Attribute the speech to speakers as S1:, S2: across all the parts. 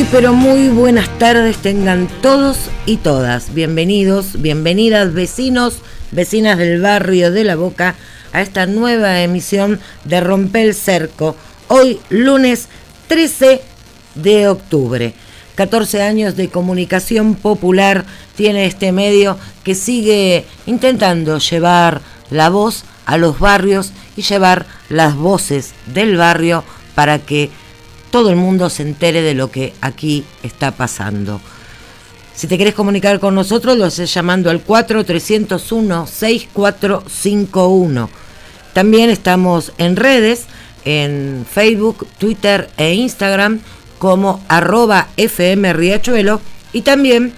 S1: pero muy buenas tardes tengan todos y todas. Bienvenidos, bienvenidas vecinos, vecinas del barrio de La Boca a esta nueva emisión de Rompe el Cerco. Hoy lunes 13 de octubre. 14 años de comunicación popular tiene este medio que sigue intentando llevar la voz a los barrios y llevar las voces del barrio para que todo el mundo se entere de lo que aquí está pasando. Si te querés comunicar con nosotros, lo haces llamando al 4301-6451. También estamos en redes, en Facebook, Twitter e Instagram, como @FMRiachuelo, y también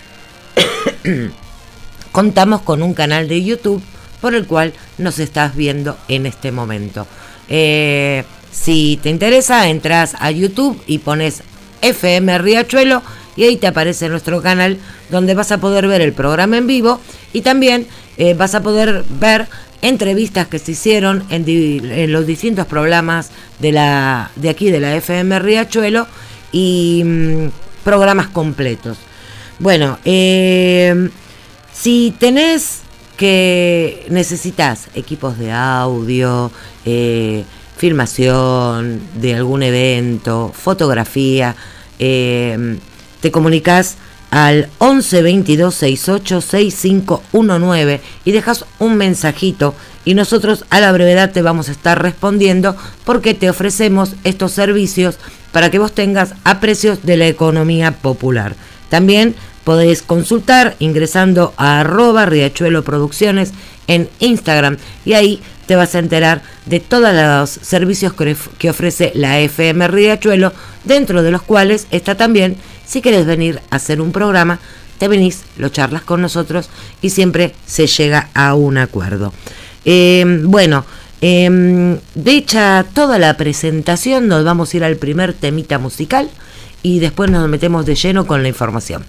S1: contamos con un canal de YouTube por el cual nos estás viendo en este momento. Si te interesa, entras a YouTube y pones FM Riachuelo y ahí te aparece nuestro canal donde vas a poder ver el programa en vivo y también vas a poder ver entrevistas que se hicieron en los distintos programas de aquí de la FM Riachuelo y programas completos. Bueno, si necesitas equipos de audio, filmación de algún evento, fotografía, te comunicas al 11 22 68 6519 y dejas un mensajito y nosotros a la brevedad te vamos a estar respondiendo porque te ofrecemos estos servicios para que vos tengas a precios de la economía popular. También podéis consultar ingresando a @Riachuelo Producciones en Instagram y ahí te vas a enterar de todos los servicios que ofrece la FM Riachuelo, dentro de los cuales está también, si querés venir a hacer un programa, te venís, lo charlas con nosotros y siempre se llega a un acuerdo. Dicha toda la presentación, nos vamos a ir al primer temita musical y después nos metemos de lleno con la información.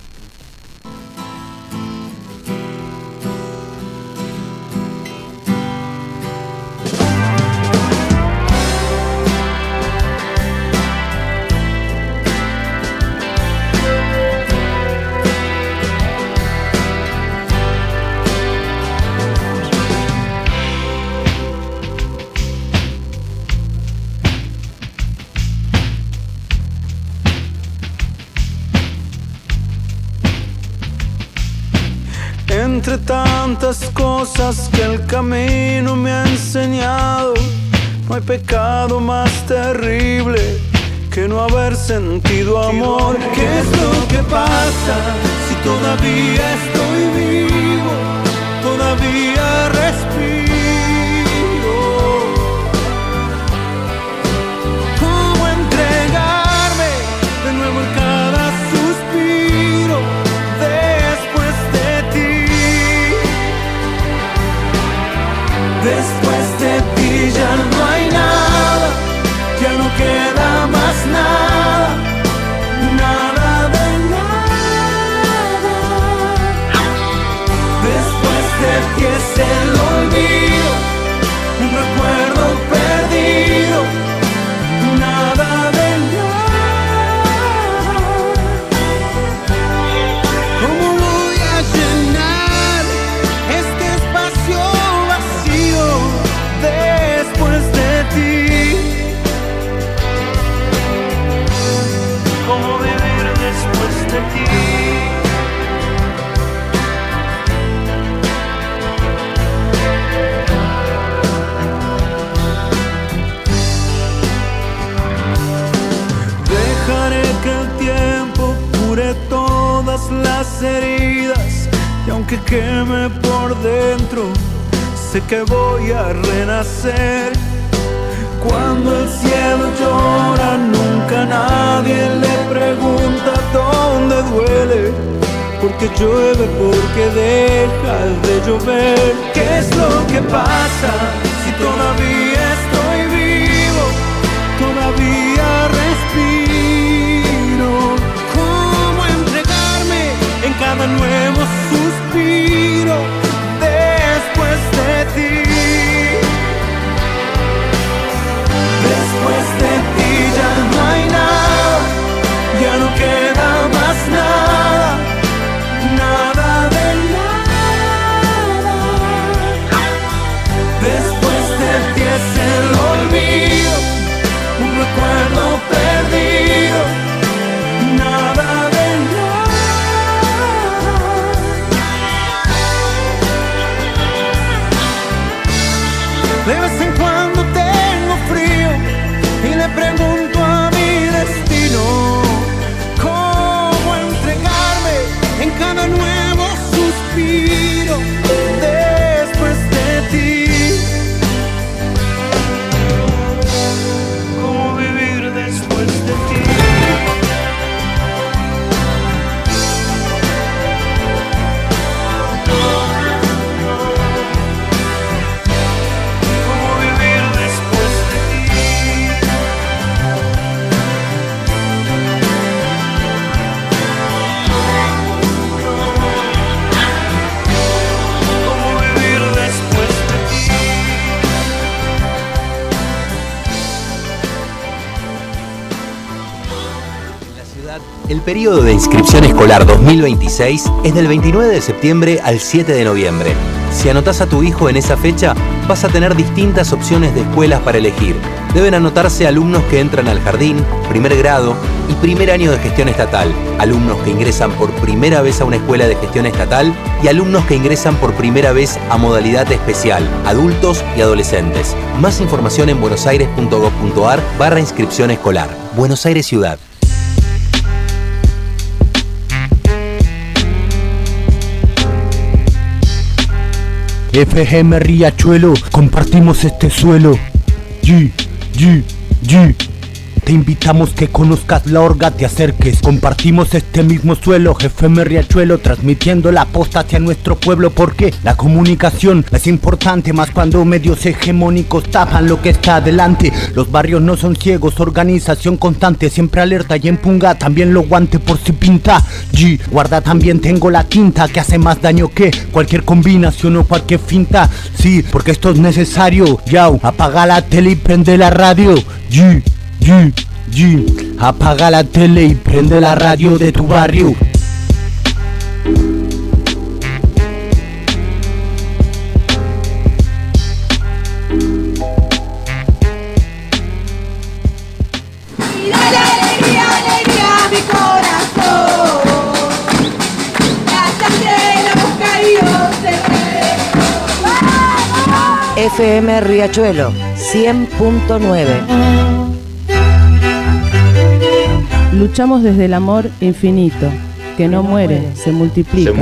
S2: Entre tantas cosas que el camino me ha enseñado, no hay pecado más terrible que no haber sentido amor. ¿Qué es lo que pasa si todavía estoy vivo? Todavía respiro. ¿Cómo entregarme de nuevo en cada suspiro? Después de ti ya no hay nada, ya no queda más nada, nada de nada. Después de ti es el olvido, un recuerdo perdido, nada de nada. ¿Cómo voy a llenar este espacio después de ti? ¿Cómo vivir después de ti? Dejaré que el tiempo cure todas las heridas y aunque queme por dentro, sé que voy a renacer. Cuando el cielo llora, nunca nadie le pregunta dónde duele. Porque llueve, porque deja de llover. ¿Qué es lo que pasa si todavía estoy vivo? Todavía respiro. ¿Cómo entregarme en cada nuevo suspiro? Después de ti, después de ti ya no hay nada, ya no queda respiro después de ti. ¿Cómo vivir después de ti?
S3: El periodo de inscripción escolar 2026 es del 29 de septiembre al 7 de noviembre. Si anotás a tu hijo en esa fecha, vas a tener distintas opciones de escuelas para elegir. Deben anotarse alumnos que entran al jardín, primer grado y primer año de gestión estatal, alumnos que ingresan por primera vez a una escuela de gestión estatal y alumnos que ingresan por primera vez a modalidad especial, adultos y adolescentes. Más información en buenosaires.gov.ar/inscripción escolar. Buenos Aires Ciudad.
S4: FGM Riachuelo, compartimos este suelo. Te invitamos que conozcas la orga, te acerques. Compartimos este mismo suelo, FGM Riachuelo, transmitiendo la posta hacia nuestro pueblo, porque la comunicación es importante, más cuando medios hegemónicos tapan lo que está adelante. Los barrios no son ciegos, organización constante, siempre alerta y empunga, también lo guante por si pinta. Guarda, también tengo la tinta que hace más daño que cualquier combinación o cualquier finta. Sí, porque esto es necesario. Yao, apaga la tele y prende la radio. Apaga la tele y prende la radio de tu barrio.
S5: Y dale alegría, alegría a mi corazón. La sangre de la boca y se mueve.
S1: FM Riachuelo 100.9.
S6: Luchamos desde el amor infinito, que no muere, se multiplica.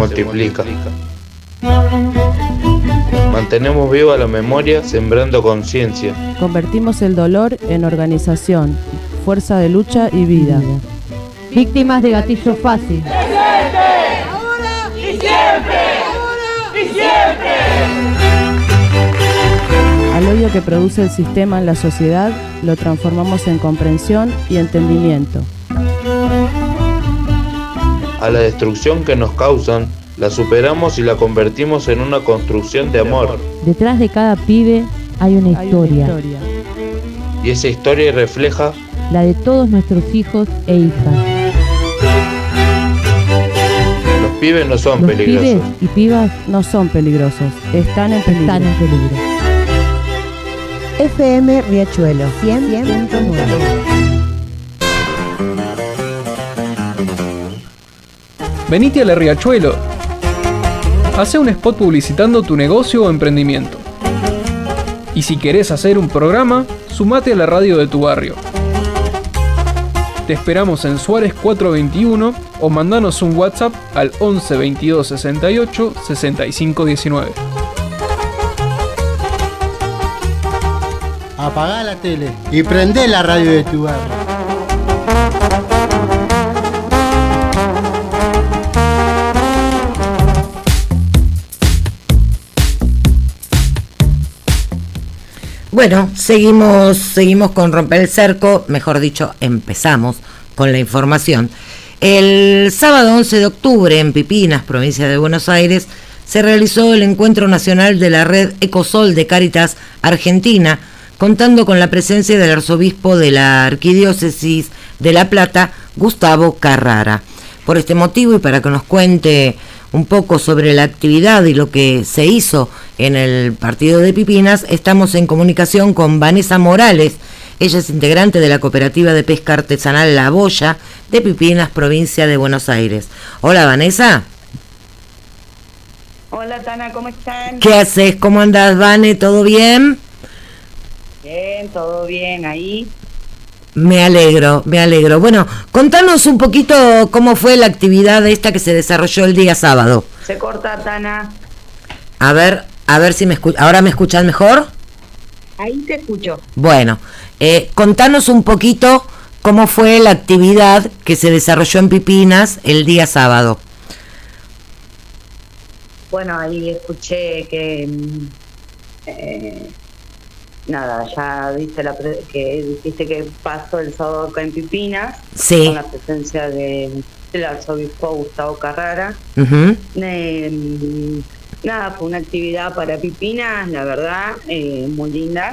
S7: Mantenemos viva la memoria, sembrando conciencia.
S6: Convertimos el dolor en organización, fuerza de lucha y vida.
S8: Víctimas de gatillo fácil.
S5: ¡Presente! ¡Ahora y siempre! ¡Ahora y siempre!
S6: Al odio que produce el sistema en la sociedad, lo transformamos en comprensión y entendimiento.
S7: A la destrucción que nos causan, la superamos y la convertimos en una construcción de amor.
S8: Detrás de cada pibe hay una historia.
S7: Y esa historia refleja
S8: la de todos nuestros hijos e hijas.
S7: Los pibes no son peligrosos.
S6: Los pibes y pibas no son peligrosos, están en peligro.
S9: FM Riachuelo 100.9.
S10: Venite a la Riachuelo. Hace un spot publicitando tu negocio o emprendimiento. Y si querés hacer un programa, sumate a la radio de tu barrio. Te esperamos en Suárez 421 o mandanos un WhatsApp al 11 22 68 65 19.
S4: Apagá la tele y prendé la radio de tu barrio.
S1: Bueno, seguimos con Romper el Cerco, mejor dicho, empezamos con la información. El sábado 11 de octubre en Pipinas, provincia de Buenos Aires, se realizó el encuentro nacional de la red Ecosol de Cáritas Argentina, contando con la presencia del arzobispo de la Arquidiócesis de La Plata, Gustavo Carrara. Por este motivo y para que nos cuente un poco sobre la actividad y lo que se hizo en el partido de Pipinas, estamos en comunicación con Vanessa Morales. Ella es integrante de la cooperativa de pesca artesanal La Boya de Pipinas, provincia de Buenos Aires. Hola, Vanessa.
S11: Hola, Tana, ¿cómo están?
S1: ¿Qué haces? ¿Cómo andás, Vane? ¿Todo bien?
S11: Bien, todo bien ahí.
S1: Me alegro. Bueno, contanos un poquito cómo fue la actividad esta que se desarrolló el día sábado
S11: Se corta, Tana.
S1: A ver si ¿ahora me escuchan mejor?
S11: Ahí te escucho.
S1: Bueno, contanos un poquito cómo fue la actividad que se desarrolló en Pipinas el día sábado.
S11: Bueno, ahí escuché que nada, ya dijiste que pasó el sábado acá en Pipinas,
S1: sí,
S11: con la presencia del arzobispo Gustavo Carrara.
S1: Uh-huh.
S11: Nada, fue una actividad para Pipinas, la verdad, muy linda.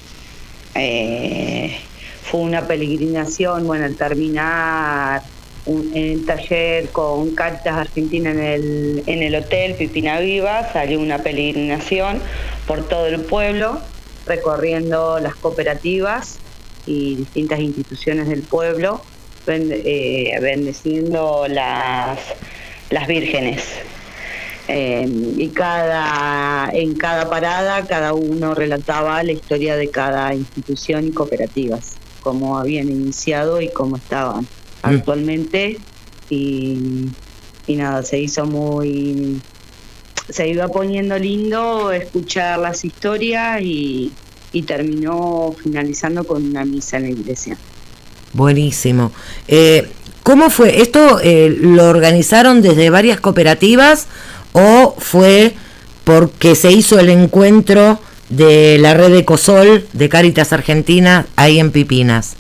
S11: Fue una peregrinación, bueno, al terminar el taller con Cáritas Argentina en el hotel Pipina Viva, salió una peregrinación por todo el pueblo, recorriendo las cooperativas y distintas instituciones del pueblo, bendeciendo las vírgenes. Y en cada parada cada uno relataba la historia de cada institución y cooperativas, cómo habían iniciado y cómo estaban actualmente, y nada, se iba poniendo lindo escuchar las historias y terminó finalizando con una misa en la iglesia.
S1: Buenísimo. ¿Cómo fue? ¿Esto lo organizaron desde varias cooperativas o fue porque se hizo el encuentro de la red de COSOL de Cáritas Argentina ahí en Pipinas?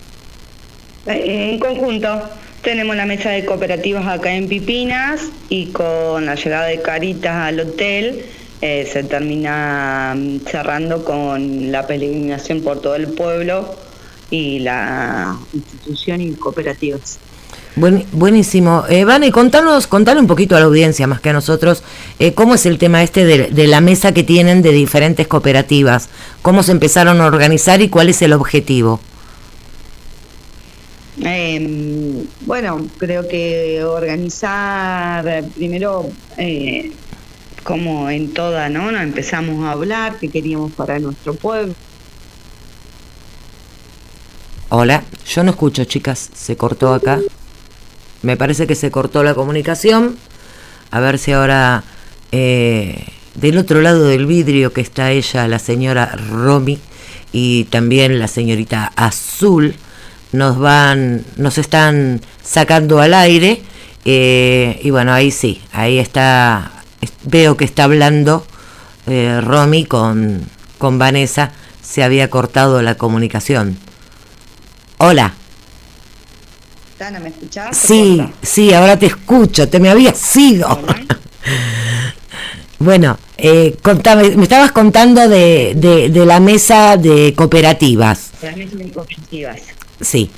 S11: En conjunto. Tenemos la mesa de cooperativas acá en Pipinas y con la llegada de Cáritas al hotel se termina cerrando con la peregrinación por todo el pueblo y la institución y cooperativas.
S1: Buenísimo. Vane, contale un poquito a la audiencia, más que a nosotros, cómo es el tema de la mesa que tienen de diferentes cooperativas, cómo se empezaron a organizar y cuál es el objetivo.
S11: Bueno, creo que organizar primero, como en toda, ¿no? Nos empezamos a hablar qué queríamos para nuestro pueblo.
S1: Hola, yo no escucho, chicas, se cortó acá. Me parece que se cortó la comunicación. A ver si ahora del otro lado del vidrio que está ella, la señora Romy, y también la señorita Azul, nos están sacando al aire. Y bueno, ahí sí, ahí está, veo que está hablando Romy con Vanessa. Se había cortado la comunicación. Hola.
S11: Tana, ¿me escuchás?
S1: Sí, ahora te escucho, te me habías ido. Bueno, contame, me estabas contando de la mesa de cooperativas.
S11: La mesa de cooperativas.
S1: Sí.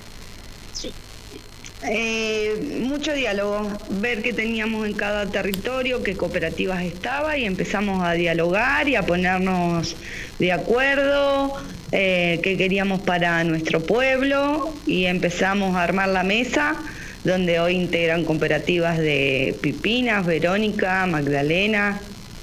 S11: Mucho diálogo, ver qué teníamos en cada territorio, qué cooperativas estaba, y empezamos a dialogar y a ponernos de acuerdo, qué queríamos para nuestro pueblo, y empezamos a armar la mesa, donde hoy integran cooperativas de Pipinas, Verónica, Magdalena,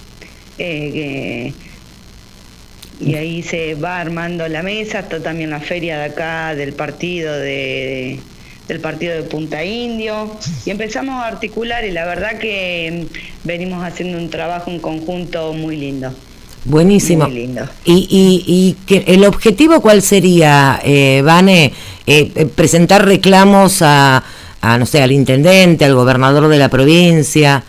S11: y ahí se va armando la mesa. Está también la feria de acá del partido del partido de Punta Indio, y empezamos a articular, y la verdad que venimos haciendo un trabajo en conjunto muy lindo.
S1: Buenísimo.
S11: Muy lindo.
S1: ¿Y que el objetivo cuál sería, Vane? ¿Presentar reclamos a, no sé, al intendente, al gobernador de la provincia?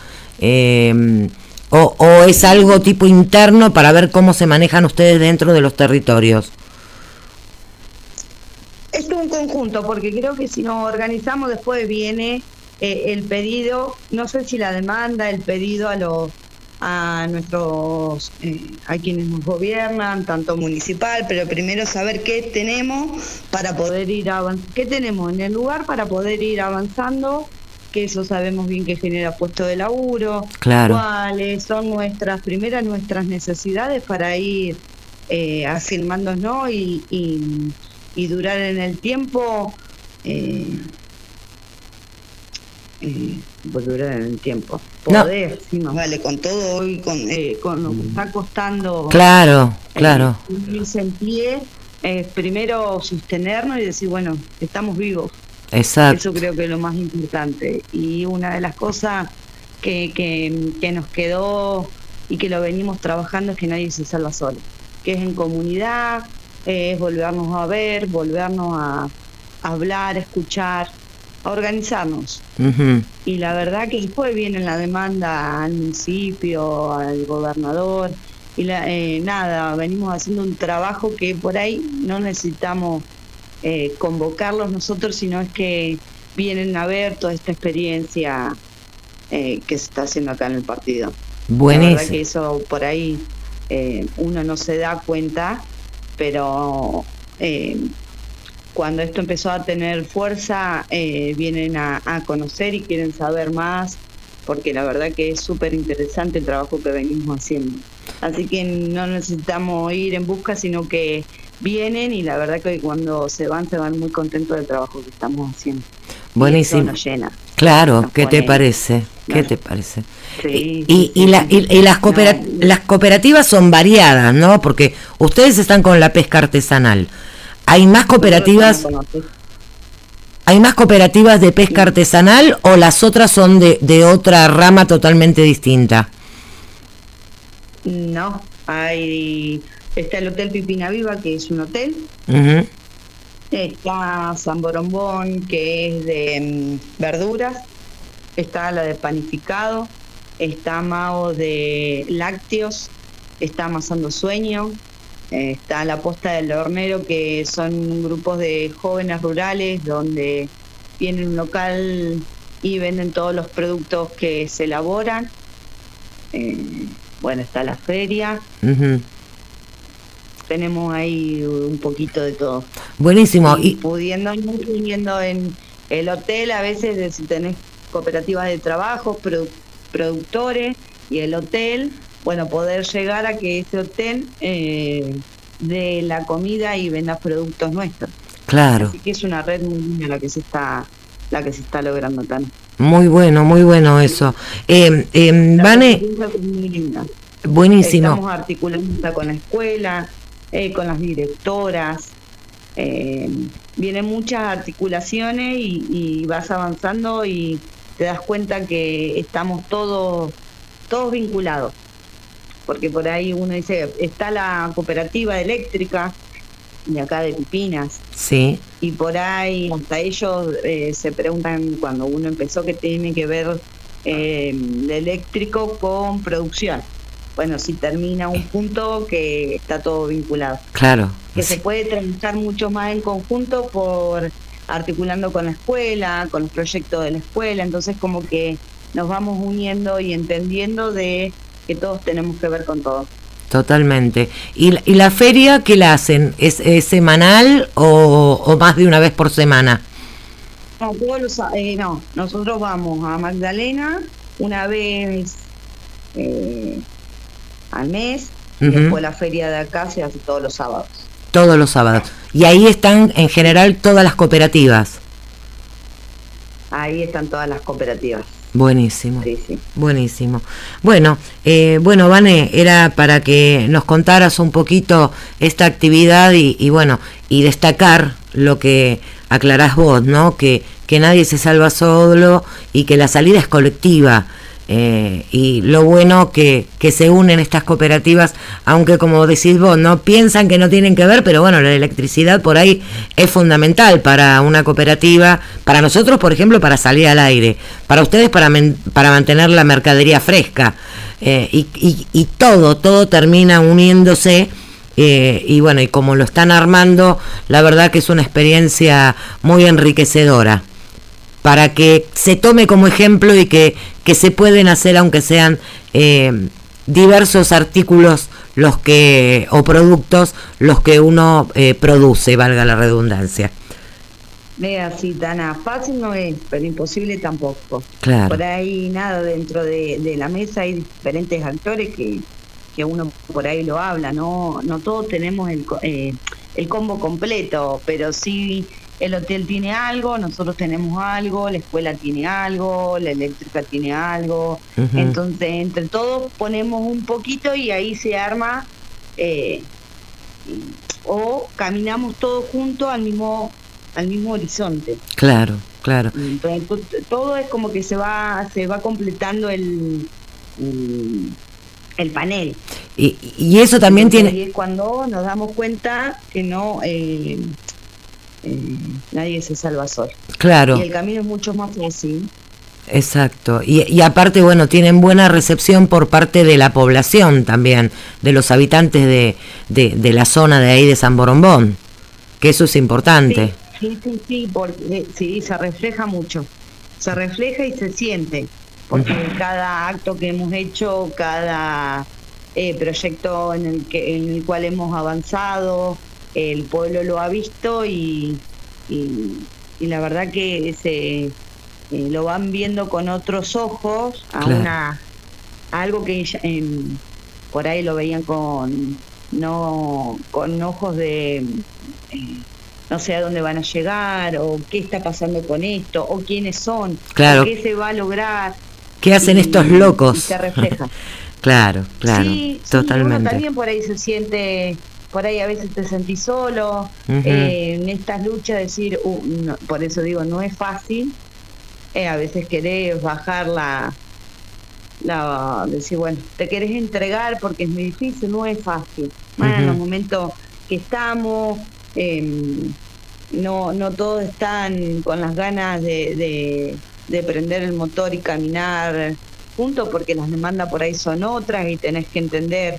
S1: ¿O es algo tipo interno para ver cómo se manejan ustedes dentro de los territorios?
S11: Es un conjunto, porque creo que si nos organizamos después viene el pedido, no sé si la demanda, el pedido a nuestros, a quienes nos gobiernan, tanto municipal, pero primero saber qué tenemos para poder ir avanzando, qué tenemos en el lugar para poder ir avanzando, que eso sabemos bien que genera puestos de laburo,
S1: claro,
S11: cuáles son nuestras necesidades para ir afirmándonos y durar en el tiempo, durar en el tiempo, poder, sí, más vale, con todo hoy, con lo que está costando,
S1: claro,
S11: irse en pie, primero sostenernos y decir, bueno, estamos vivos.
S1: Exacto.
S11: Eso creo que es lo más importante. Y una de las cosas que nos quedó y que lo venimos trabajando es que nadie se salva solo, que es en comunidad, es volvernos a ver, volvernos a hablar, escuchar, a organizarnos.
S1: Ujú.
S11: Y la verdad que después viene la demanda al municipio, al gobernador, y nada, venimos haciendo un trabajo que por ahí no necesitamos convocarlos nosotros, sino es que vienen a ver toda esta experiencia que se está haciendo acá en el partido.
S1: Buenísimo.
S11: La verdad que eso por ahí uno no se da cuenta, pero cuando esto empezó a tener fuerza, vienen a conocer y quieren saber más, porque la verdad que es súper interesante el trabajo que venimos haciendo. Así que no necesitamos ir en busca, sino que vienen, y la verdad que cuando se van muy contentos del trabajo que estamos haciendo.
S1: Buenísimo.
S11: Y eso nos llena.
S1: Claro,
S11: Nos
S1: ¿qué te
S11: pone-
S1: parece? ¿Qué
S11: Claro.
S1: te parece?
S11: Sí,
S1: Y las cooperativas son variadas, ¿no? Porque ustedes están con la pesca artesanal. ¿Hay más cooperativas? ¿Hay más cooperativas de pesca artesanal o las otras son de otra rama totalmente distinta?
S11: No, está el Hotel Pipina Viva, que es un hotel.
S1: Ujú.
S11: Está San Borombón, que es de verduras. Está la de panificado. Está Mao de lácteos. Está Amasando Sueño. Está la Posta del Hornero, que son grupos de jóvenes rurales donde tienen un local y venden todos los productos que se elaboran. Bueno, está la feria.
S1: Ujú.
S11: Tenemos ahí un poquito de todo.
S1: Buenísimo.
S11: Y pudiendo incluyendo en el hotel, a veces si tenés cooperativas de trabajo, productores, y el hotel, bueno, poder llegar a que ese hotel de la comida y venda productos nuestros.
S1: Claro.
S11: Así que es una red muy linda la que se está logrando acá.
S1: Muy bueno eso. Vane,
S11: Es muy linda.
S1: buenísimo.
S11: Estamos articulando con la escuela, con las directoras. Vienen muchas articulaciones y vas avanzando y te das cuenta que estamos todos vinculados. Porque por ahí uno dice, está la cooperativa eléctrica de acá de Pipinas.
S1: Sí.
S11: Y por ahí hasta ellos se preguntan cuando uno empezó qué tiene que ver el eléctrico con producción. Bueno, si termina un punto que está todo vinculado.
S1: Claro.
S11: Que se puede trabajar mucho más en conjunto por articulando con la escuela, con los proyectos de la escuela. Entonces como que nos vamos uniendo y entendiendo de que todos tenemos que ver con todo.
S1: Totalmente. ¿Y la feria qué la hacen? ¿Es semanal o más de una vez por semana?
S11: No, no, nosotros vamos a Magdalena una vez al mes, y
S1: Ujú.
S11: después la feria de acá se hace todos los sábados.
S1: Todos los sábados. Y ahí están en general todas las cooperativas.
S11: Ahí están todas las cooperativas.
S1: Buenísimo.
S11: Sí, sí.
S1: Buenísimo. Bueno, Vane, era para que nos contaras un poquito esta actividad y bueno, y destacar lo que aclarás vos, ¿no? Que nadie se salva solo y que la salida es colectiva. Y lo bueno que se unen estas cooperativas, aunque como decís vos, no piensan que no tienen que ver, pero bueno, la electricidad por ahí es fundamental para una cooperativa, para nosotros por ejemplo para salir al aire, para ustedes para mantener la mercadería fresca, y todo termina uniéndose. Y bueno, y como lo están armando, la verdad que es una experiencia muy enriquecedora para que se tome como ejemplo y que se pueden hacer, aunque sean diversos artículos o productos los que uno produce, valga la redundancia.
S11: Así, Tana, fácil no es, pero imposible tampoco.
S1: Claro.
S11: Por ahí nada, dentro de la mesa hay diferentes actores que uno por ahí lo habla, no todos tenemos el combo completo, pero sí el hotel tiene algo, nosotros tenemos algo, la escuela tiene algo, la eléctrica tiene algo.
S1: Ujú.
S11: Entonces entre todos ponemos un poquito y ahí se arma, o caminamos todos juntos al mismo horizonte.
S1: Claro, Claro.
S11: Entonces, todo es como que se va completando el panel.
S1: Y eso también
S11: Entonces,
S1: tiene...
S11: Y es cuando nos damos cuenta que no... nadie se salva solo.
S1: Claro.
S11: Y el camino es mucho más fácil.
S1: Exacto. Y aparte, bueno, tienen buena recepción por parte de la población también, de los habitantes de la zona de ahí de San Borombón, que eso es importante.
S11: Sí, porque sí, se refleja mucho. Se refleja y se siente. Porque cada acto que hemos hecho, cada proyecto en el cual hemos avanzado, el pueblo lo ha visto y la verdad que lo van viendo con otros ojos a algo que por ahí lo veían con ojos de no sé a dónde van a llegar, o qué está pasando con esto, o quiénes son,
S1: claro,
S11: o qué se va a lograr.
S1: ¿Qué hacen estos locos?
S11: Y se refleja.
S1: Claro,
S11: Sí,
S1: totalmente.
S11: Uno también por ahí se siente, por ahí a veces te sentís solo, en estas luchas, decir, no, por eso digo, no es fácil, a veces querés bajar decir, bueno, te querés entregar porque es muy difícil, no es fácil. En los momentos que estamos, no todos están con las ganas de prender el motor y caminar juntos, porque las demandas por ahí son otras y tenés que entender,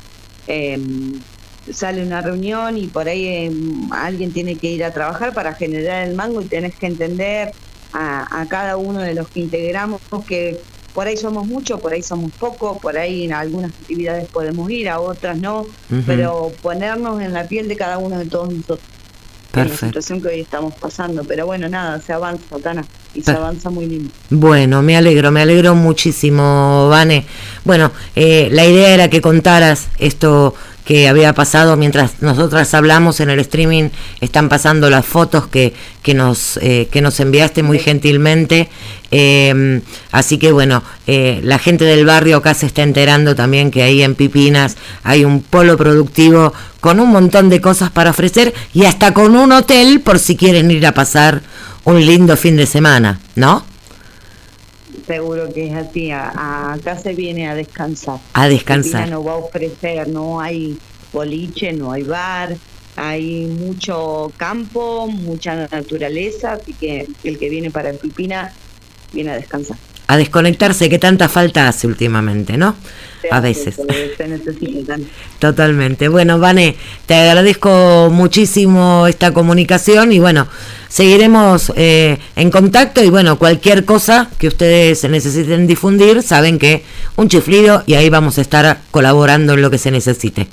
S11: sale una reunión y por ahí alguien tiene que ir a trabajar para generar el mango y tenés que entender a cada uno de los que integramos que por ahí somos muchos, por ahí somos pocos, por ahí en algunas actividades podemos ir, a otras no, pero ponernos en la piel de cada uno de todos nosotros.
S1: Perfecto.
S11: En la situación que hoy estamos pasando, pero bueno, nada, se avanza, Tana, y se avanza muy lindo.
S1: Bueno, me alegro muchísimo, Vane. Bueno, la idea era que contaras esto que había pasado mientras nosotras hablamos en el streaming. Están pasando las fotos que nos enviaste muy gentilmente, así que bueno, la gente del barrio acá se está enterando también que ahí en Pipinas hay un polo productivo con un montón de cosas para ofrecer y hasta con un hotel por si quieren ir a pasar un lindo fin de semana, ¿no?
S11: Seguro que es así, acá se viene a descansar.
S1: A descansar.
S11: Pipina nos va a ofrecer, no hay boliche, no hay bar, hay mucho campo, mucha naturaleza, así que el que viene para Pipina viene a descansar.
S1: A desconectarse, que tanta falta hace últimamente, ¿no? A veces.
S11: Se necesita.
S1: Totalmente. Bueno, Vane, te agradezco muchísimo esta comunicación y bueno, seguiremos en contacto y bueno, cualquier cosa que ustedes necesiten difundir, saben que un chiflido y ahí vamos a estar colaborando en lo que se necesite.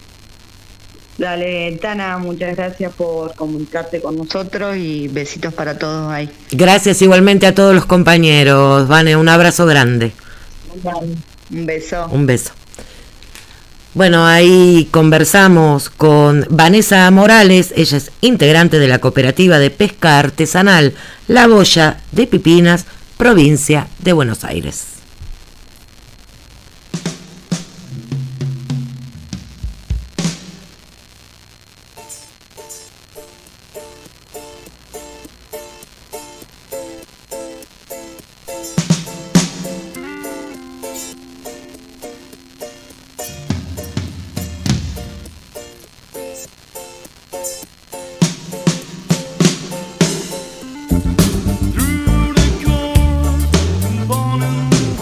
S11: Dale, Tana, muchas gracias por comunicarte con nosotros y besitos para todos ahí.
S1: Gracias igualmente a todos los compañeros. Vane, un abrazo grande.
S11: Un beso.
S1: Un beso. Bueno, ahí conversamos con Vanessa Morales, ella es integrante de la cooperativa de pesca artesanal La Boya de Pipinas, provincia de Buenos Aires.
S2: Born in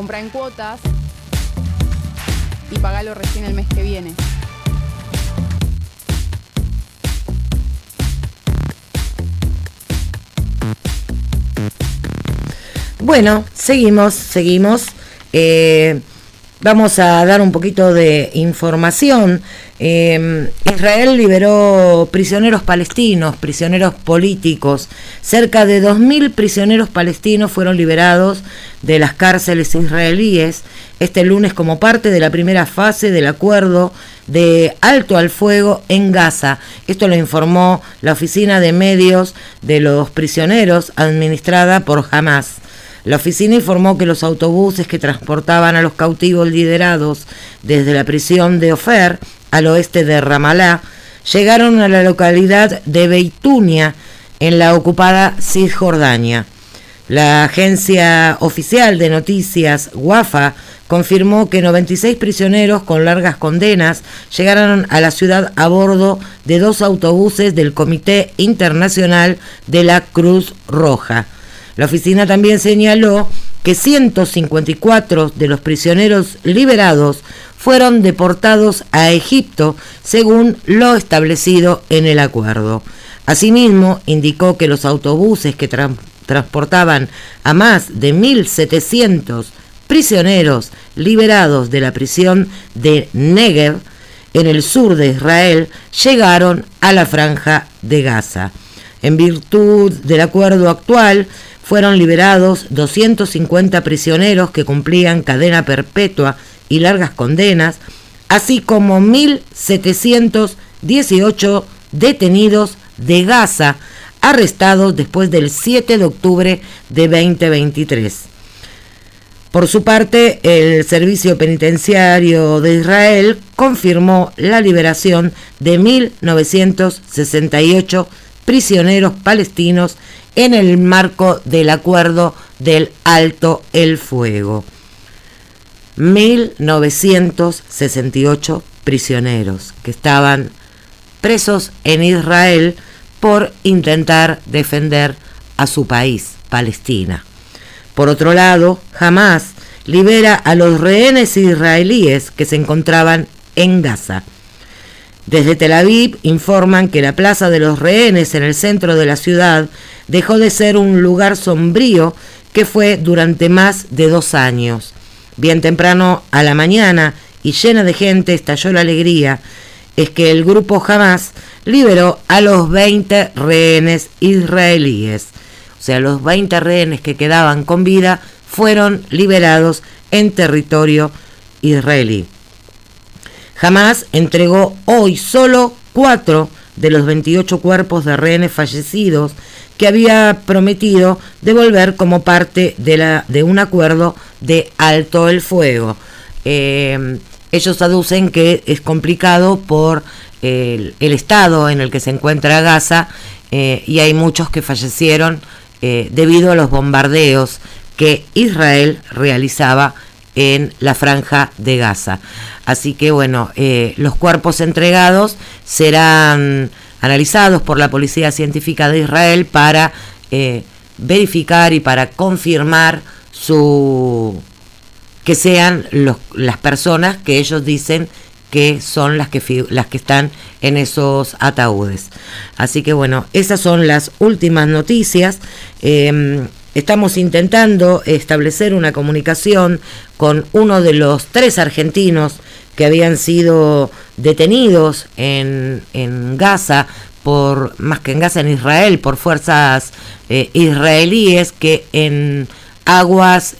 S12: Comprá en cuotas y pagalo recién el mes que viene.
S1: Bueno, seguimos. Vamos a dar un poquito de información. Israel liberó prisioneros palestinos, prisioneros políticos. Cerca de 2.000 prisioneros palestinos fueron liberados de las cárceles israelíes este lunes como parte de la primera fase del acuerdo de alto al fuego en Gaza. Esto lo informó la Oficina de Medios de los Prisioneros, administrada por Hamas. La oficina informó que los autobuses que transportaban a los cautivos liderados desde la prisión de Ofer, al oeste de Ramallah, llegaron a la localidad de Beitunia, en la ocupada Cisjordania. La agencia oficial de noticias Wafa confirmó que 96 prisioneros con largas condenas llegaron a la ciudad a bordo de 2 autobuses del Comité Internacional de la Cruz Roja. La oficina también señaló que 154 de los prisioneros liberados fueron deportados a Egipto, según lo establecido en el acuerdo. Asimismo, indicó que los autobuses que transportaban a más de 1.700 prisioneros liberados de la prisión de Negev, en el sur de Israel, llegaron a la franja de Gaza. En virtud del acuerdo actual, fueron liberados 250 prisioneros que cumplían cadena perpetua y largas condenas, así como 1.718 detenidos de Gaza, arrestados después del 7 de octubre de 2023. Por su parte, el Servicio Penitenciario de Israel confirmó la liberación de 1.968 prisioneros palestinos en el marco del acuerdo del alto el fuego. 1.968 prisioneros que estaban presos en Israel por intentar defender a su país, Palestina. Por otro lado, Hamas libera a los rehenes israelíes que se encontraban en Gaza. Desde Tel Aviv informan que la Plaza de los Rehenes en el centro de la ciudad dejó de ser un lugar sombrío que fue durante más de 2 años. Bien temprano a la mañana y llena de gente estalló la alegría. Es que el grupo Hamas liberó a los 20 rehenes israelíes. O sea, los 20 rehenes que quedaban con vida fueron liberados en territorio israelí. Hamas entregó hoy solo 4 de los 28 cuerpos de rehenes fallecidos que había prometido devolver como parte de un acuerdo de alto el fuego. Ellos aducen que es complicado por el estado en el que se encuentra Gaza y hay muchos que fallecieron debido a los bombardeos que Israel realizaba en la franja de Gaza. Así que bueno, los cuerpos entregados serán analizados por la Policía Científica de Israel para verificar y para confirmar que sean las personas que ellos dicen que son las que están en esos ataúdes. Así que bueno, esas son las últimas noticias. Estamos intentando establecer una comunicación con uno de los 3 argentinos que habían sido detenidos en Gaza, más que en Gaza, en Israel, por fuerzas israelíes que en aguas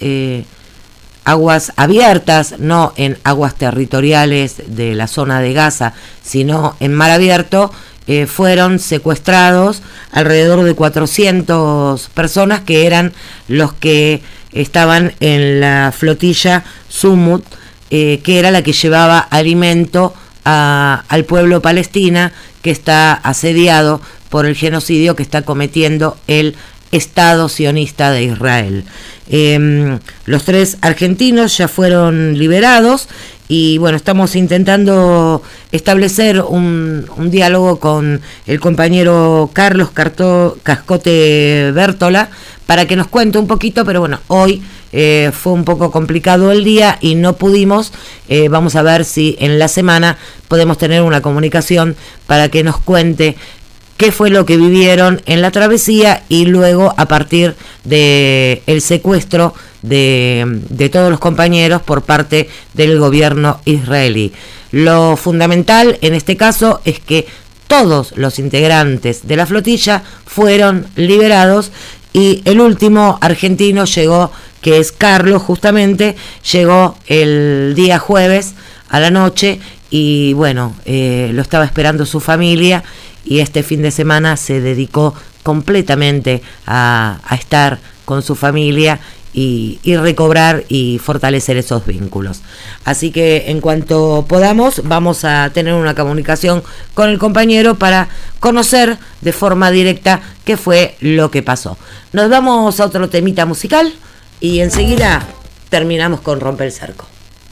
S1: abiertas, no en aguas territoriales de la zona de Gaza, sino en mar abierto, fueron secuestrados alrededor de 400 personas que eran los que estaban en la flotilla Sumut, que era la que llevaba alimento al pueblo palestino que está asediado por el genocidio que está cometiendo el Estado sionista de Israel. Los 3 argentinos ya fueron liberados y bueno, estamos intentando establecer un diálogo con el compañero Carlos Cascote Bértola para que nos cuente un poquito, pero bueno, hoy fue un poco complicado el día y no pudimos. Vamos a ver si en la semana podemos tener una comunicación para que nos cuente qué fue lo que vivieron en la travesía y luego a partir de el secuestro de todos los compañeros por parte del gobierno israelí. Lo fundamental en este caso es que todos los integrantes de la flotilla fueron liberados y el último argentino llegó, que es Carlos justamente, llegó el día jueves a la noche y bueno, lo estaba esperando su familia y este fin de semana se dedicó completamente a estar con su familia y recobrar y fortalecer esos vínculos. Así que en cuanto podamos vamos a tener una comunicación con el compañero para conocer de forma directa qué fue lo que pasó. Nos vamos a otro temita musical y enseguida terminamos con Rompe el Cerco.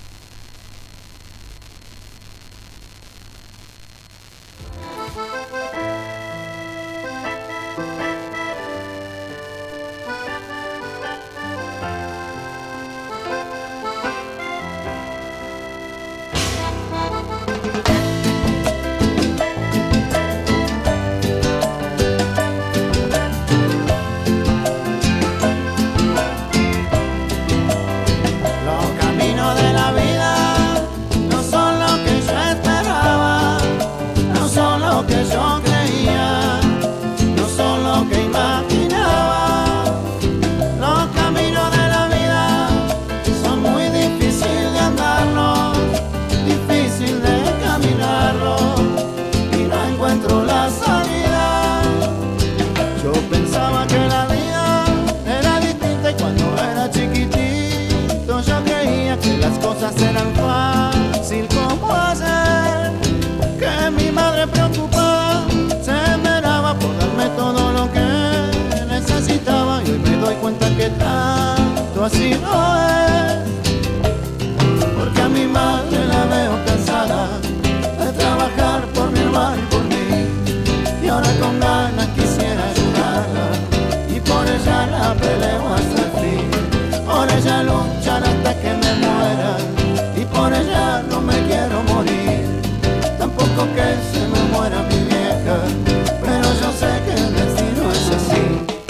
S13: Eran fácil como hacer que mi madre preocupada se esmeraba por darme todo lo que necesitaba y hoy me doy cuenta que tanto así no es, porque a mi madre la veo cansada de trabajar por mi hermano y por mí y ahora con ganas quisiera ayudarla y por ella la peleo hasta el fin, por ella luchar hasta que me muera. Y por ella no me quiero morir, tampoco que se me muera mi vieja, pero yo sé que el destino es así.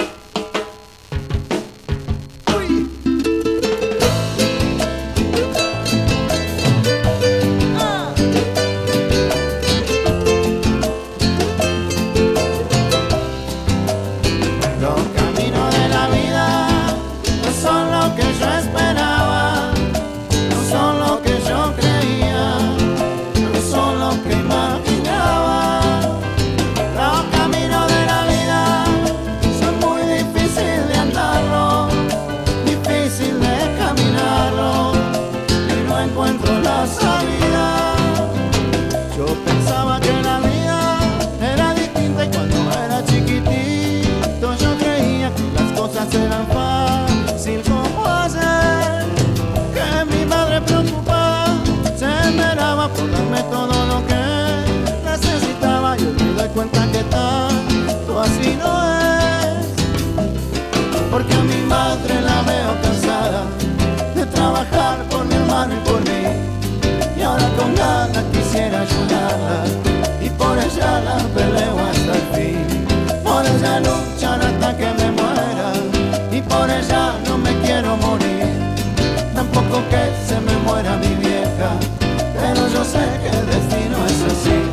S13: Los caminos de la vida no son lo que yo esperaba, no son lo que yo creía, no son lo que imaginaba. Los caminos de la vida son muy difíciles de andarlo, difícil de caminarlo, y no encuentro la salida. Yo pensaba que la vida era distinta y cuando era chiquitito yo creía que las cosas eran fácil como hacer que mi madre preocupada se esmeraba por darme todo lo que necesitaba y hoy me doy cuenta que tanto así no es, porque a mi madre la veo cansada de trabajar por mi hermano y por mí y ahora con ganas quisiera ayudarla y por ella la peleo hasta el fin, por ella luchar hasta que me muera y por ella no me quiero morir, tampoco que se me muera mi vieja, pero yo sé que el destino es así.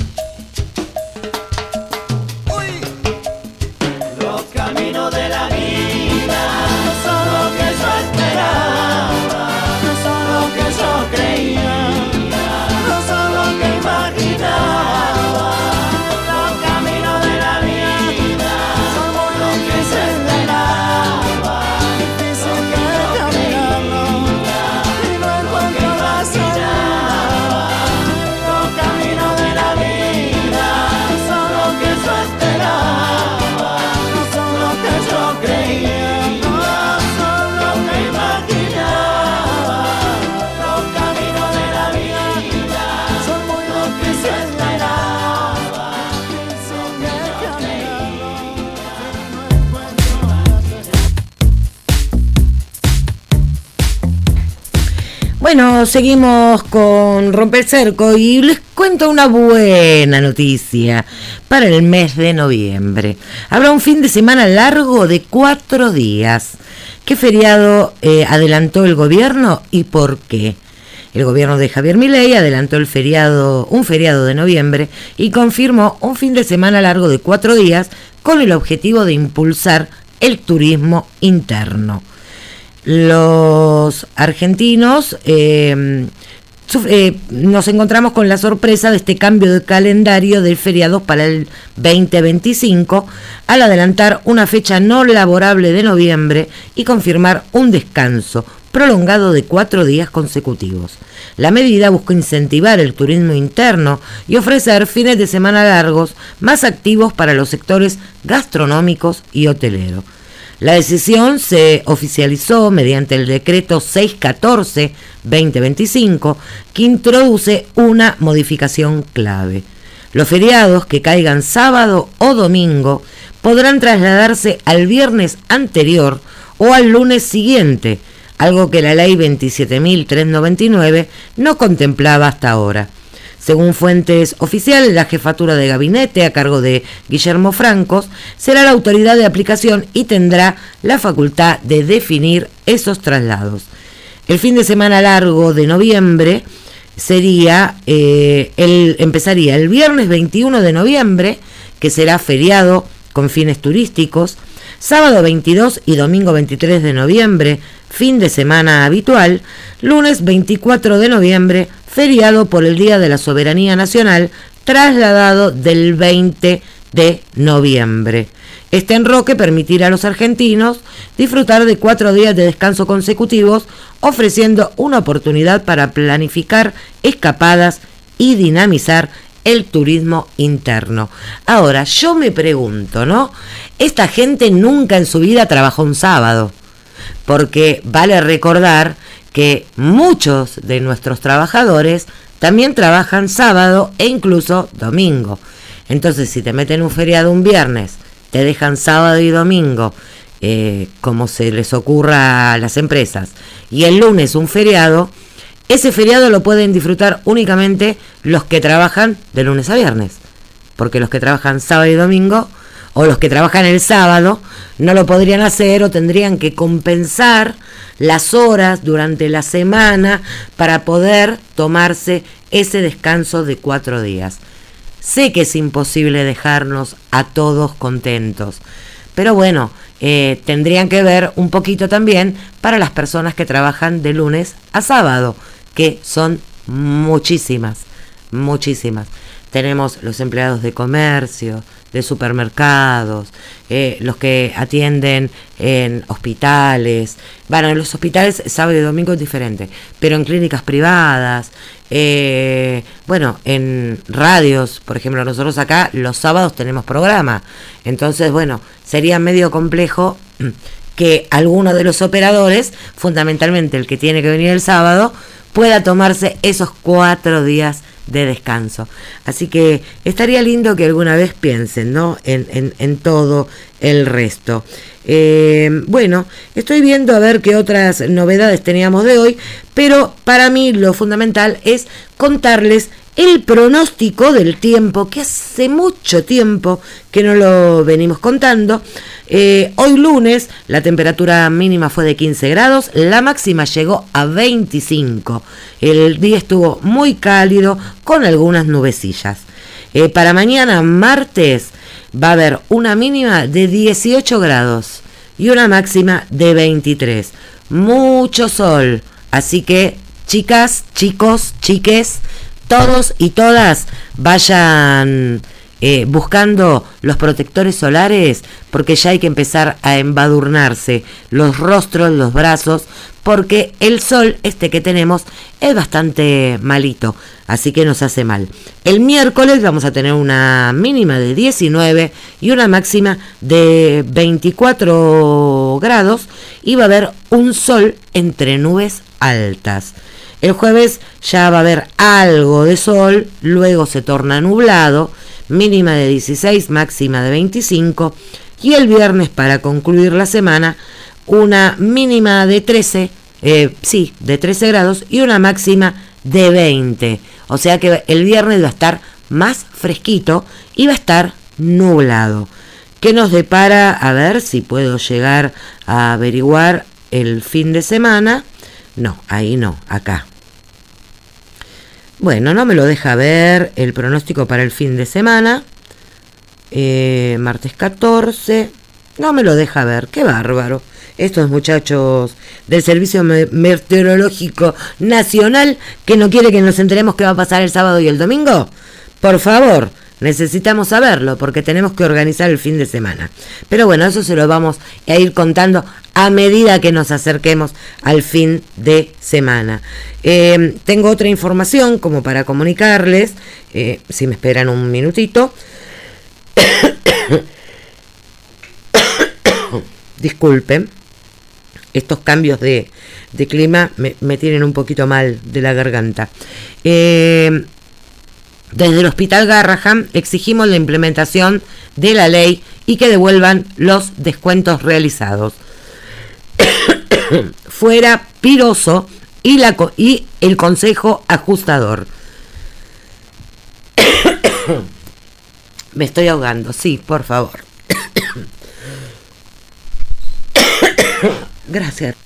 S13: Los caminos de la vida no son lo que yo esperaba, no son lo que yo creía, no son lo que imaginaba.
S1: Bueno, seguimos con Romper Cerco y les cuento una buena noticia para el mes de noviembre. Habrá un fin de semana largo de 4 días. ¿Qué feriado adelantó el gobierno y por qué? El gobierno de Javier Milei adelantó un feriado de noviembre y confirmó un fin de semana largo de 4 días con el objetivo de impulsar el turismo interno. Los argentinos nos encontramos con la sorpresa de este cambio de calendario del feriado para el 2025 al adelantar una fecha no laborable de noviembre y confirmar un descanso prolongado de 4 días consecutivos. La medida busca incentivar el turismo interno y ofrecer fines de semana largos más activos para los sectores gastronómicos y hoteleros. La decisión se oficializó mediante el decreto 614-2025, que introduce una modificación clave. Los feriados que caigan sábado o domingo podrán trasladarse al viernes anterior o al lunes siguiente, algo que la ley 27.399 no contemplaba hasta ahora. Según fuentes oficiales, la jefatura de gabinete a cargo de Guillermo Francos será la autoridad de aplicación y tendrá la facultad de definir esos traslados. El fin de semana largo de noviembre empezaría el viernes 21 de noviembre, que será feriado con fines turísticos, sábado 22 y domingo 23 de noviembre, fin de semana habitual, lunes 24 de noviembre, feriado por el Día de la Soberanía Nacional, trasladado del 20 de noviembre. Este enroque permitirá a los argentinos disfrutar de 4 días de descanso consecutivos, ofreciendo una oportunidad para planificar escapadas y dinamizar el turismo interno. Ahora, yo me pregunto, ¿no? Esta gente nunca en su vida trabajó un sábado, porque vale recordar que muchos de nuestros trabajadores también trabajan sábado e incluso domingo. Entonces, si te meten un feriado un viernes, te dejan sábado y domingo, como se les ocurra a las empresas, y el lunes un feriado, ese feriado lo pueden disfrutar únicamente los que trabajan de lunes a viernes, porque los que trabajan sábado y domingo, o los que trabajan el sábado, no lo podrían hacer o tendrían que compensar las horas durante la semana para poder tomarse ese descanso de 4 días. Sé que es imposible dejarnos a todos contentos, pero bueno, tendrían que ver un poquito también para las personas que trabajan de lunes a sábado, que son muchísimas. Tenemos los empleados de comercio, de supermercados, los que atienden en hospitales. Bueno, en los hospitales sábado y domingo es diferente, pero en clínicas privadas, bueno, en radios, por ejemplo, nosotros acá los sábados tenemos programa. Entonces, bueno, sería medio complejo que alguno de los operadores, fundamentalmente el que tiene que venir el sábado, pueda tomarse esos 4 días de descanso. Así que estaría lindo que alguna vez piensen, ¿no? en todo el resto. Bueno, estoy viendo a ver qué otras novedades teníamos de hoy, pero para mí lo fundamental es contarles el pronóstico del tiempo, que hace mucho tiempo que no lo venimos contando. Hoy lunes la temperatura mínima fue de 15 grados, la máxima llegó a 25. El día estuvo muy cálido con algunas nubecillas. Para mañana, martes, va a haber una mínima de 18 grados y una máxima de 23. Mucho sol, así que chicas, chicos, chiques, todos y todas vayan buscando los protectores solares, porque ya hay que empezar a embadurnarse los rostros, los brazos, porque el sol que tenemos es bastante malito, así que nos hace mal. El miércoles vamos a tener una mínima de 19 y una máxima de 24 grados y va a haber un sol entre nubes altas. El jueves ya va a haber algo de sol, luego se torna nublado, mínima de 16, máxima de 25, y el viernes, para concluir la semana, una mínima de 13, sí, de 13 grados y una máxima de 20. O sea que el viernes va a estar más fresquito y va a estar nublado. ¿Qué nos depara? A ver si puedo llegar a averiguar el fin de semana. No, ahí no, acá. Bueno, no me lo deja ver el pronóstico para el fin de semana. Martes 14. No me lo deja ver, qué bárbaro. Estos muchachos del Servicio Meteorológico Nacional que no quiere que nos enteremos qué va a pasar el sábado y el domingo. Por favor, necesitamos saberlo porque tenemos que organizar el fin de semana. Pero bueno, eso se lo vamos a ir contando a medida que nos acerquemos al fin de semana. Tengo otra información como para comunicarles, si me esperan un minutito. Disculpen, estos cambios de clima me tienen un poquito mal de la garganta. Desde el Hospital Garrahan exigimos la implementación de la ley y que devuelvan los descuentos realizados. Fuera Piroso y el Consejo Ajustador. Me estoy ahogando, sí, por favor. Gracias.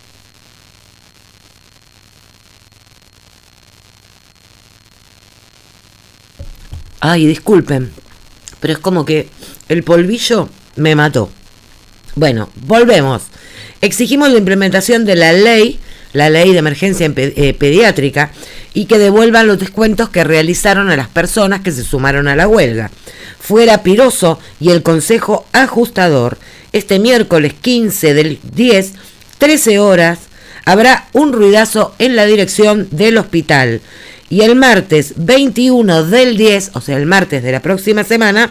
S1: Ay, disculpen, pero es como que el polvillo me mató. Bueno, volvemos. Exigimos la implementación de la ley de emergencia pediátrica y que devuelvan los descuentos que realizaron a las personas que se sumaron a la huelga. Fuera Piroso y el Consejo Ajustador, este miércoles 15 del 10, 13 horas, habrá un ruidazo en la dirección del hospital. Y el martes 21 del 10, o sea, el martes de la próxima semana,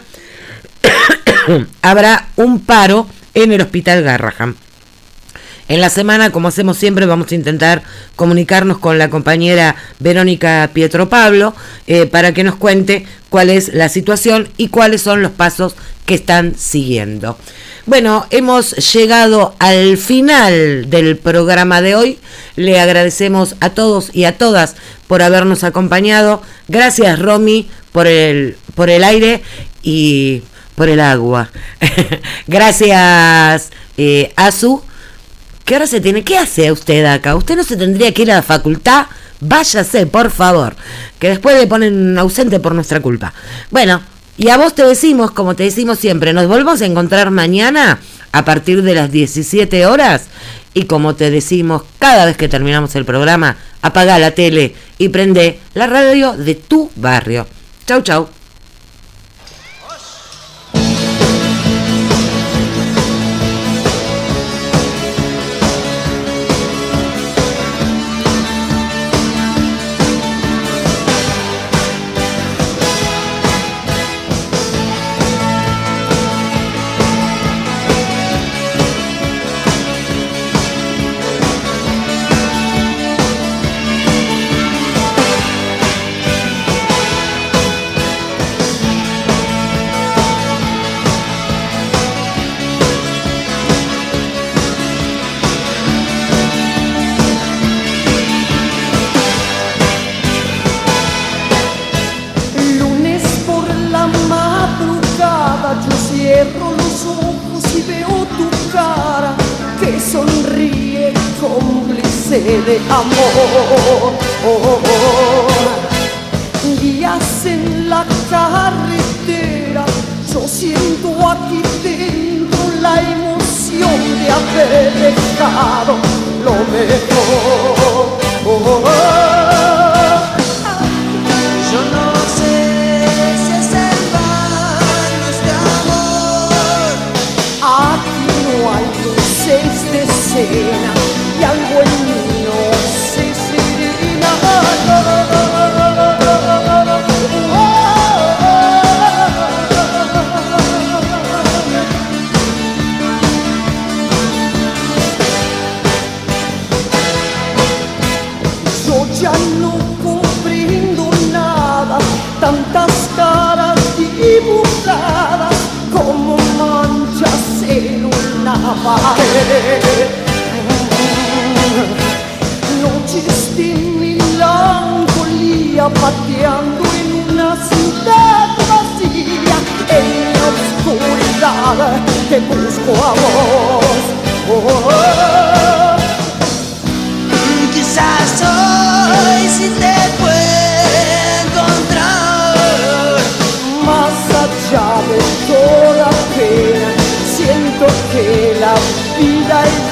S1: habrá un paro en el Hospital Garrahan. En la semana, como hacemos siempre, vamos a intentar comunicarnos con la compañera Verónica Pietropablo para que nos cuente cuál es la situación y cuáles son los pasos que están siguiendo. Bueno, hemos llegado al final del programa de hoy. Le agradecemos a todos y a todas por habernos acompañado. Gracias, Romy, por el aire y por el agua. Gracias, Azu. ¿Qué hora se tiene? ¿Qué hace usted acá? Usted no se tendría que ir a la facultad. Váyase, por favor, que después le ponen ausente por nuestra culpa. Bueno, y a vos te decimos, como te decimos siempre, nos volvemos a encontrar mañana a partir de las 17 horas. Y como te decimos cada vez que terminamos el programa, apaga la tele y prende la radio de tu barrio. Chau, chau.
S14: De amor, guías en la carretera, yo siento aquí dentro la emoción de haber dejado lo mejor. Yo no sé si es el baño este amor. Aquí no hay luces de escena y algo en mí se serena. te busco a vos.
S15: Quizás hoy sí te pueda encontrar.
S14: Más allá de toda pena, siento que la vida es